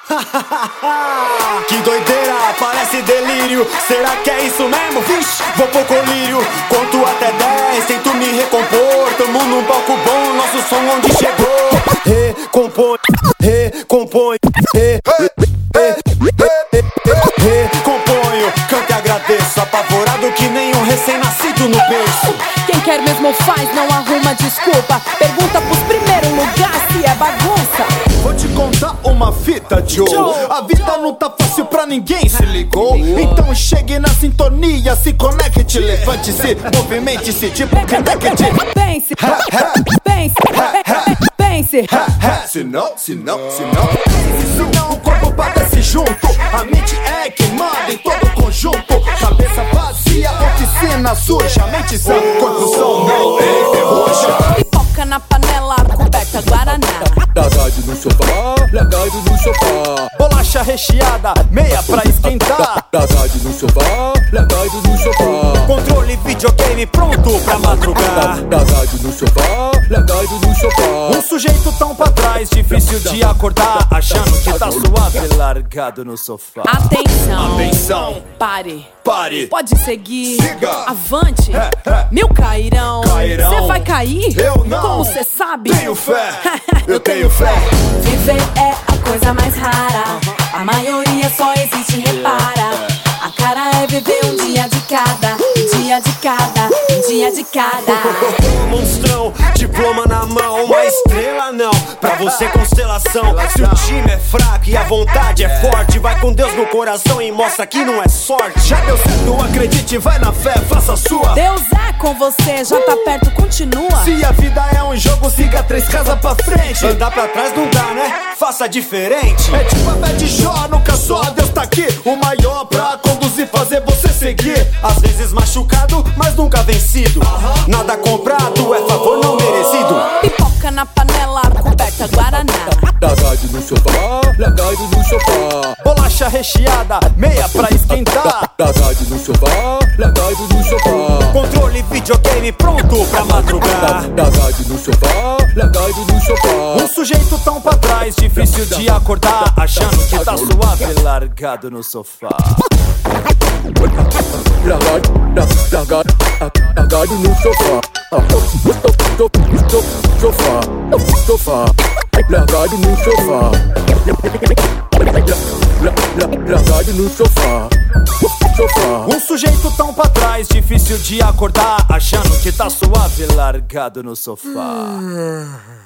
Que doideira, parece delírio. Será que é isso mesmo? Vixe, vou pro colírio. Conto até 10, tento me recompor. Tamo num palco bom, nosso som onde chegou. Recompõe, recomponho, recomponho. Canto e agradeço, apavorado que nem um recém-nascido no berço. Quem quer mesmo faz, não arruma desculpa. Pergunta pros primeiro lugar se é bagunça. Vou te contar uma fita, Joe. A vida não tá fácil pra ninguém, se ligou? Então chegue na sintonia, se conecte, levante-se, movimente-se, tipo connect. Pense, pense, pense. Se não o corpo padece junto. A mente é quem manda em todo o conjunto. Cabeça vazia, oficina suja. Mente sã, corpo são, não enferruja. Pipoca na panela, coberta guaraná. Lagado no sofá, lagado no sofá. Bolacha recheada, meia pra esquentar. Lagado no sofá, lagado no sofá. Controle, videogame pronto pra madrugar. Lagado no sofá, lagado no sofá. Um sujeito tão pra trás, difícil de acordar, achando que tá suave, largado no sofá. Atenção, pare, pode seguir, siga, avante, mil cairão. Cê vai cair? Eu não. Como cê sabe? Tenho fé, eu tenho fé. Viver é a coisa mais rara. A maioria só existe, repara. A cara é viver um dia de cada, um dia de cada, um dia de cada. Monstrão, diploma na mão, uma estrela não. Pra você constelação. Se o time é fraco e a vontade é forte, vai com Deus no coração e mostra que não é sorte. Já deu certo, acredite, vai na fé, faça a sua. Deus é com você, já tá perto, continua. Se a vida é um jogo, siga 3 casas pra frente. Andar pra trás não dá, né? Faça diferente. É tipo a fé de Jó, nunca só Deus tá aqui. O maior pra conduzir, fazer você seguir. Às vezes machucado, mas nunca vencido. Nada comprado, é favor não merecido. Pipoca na panela, coberta guaraná. Lagado no sofá, lagado no sofá. Bolacha recheada, meia pra esquentar. Lagado no sofá, lagado no sofá. Controle, videogame pronto pra madrugar. Lagado no sofá, lagado no sofá. Um sujeito tão pra trás, difícil de acordar, achando que tá suave, largado no sofá. Lagado no sofá. Sofá. Lagado no sofá. Lagado no sofá. Um sujeito tão pra trás, difícil de acordar, achando que tá suave, largado no sofá.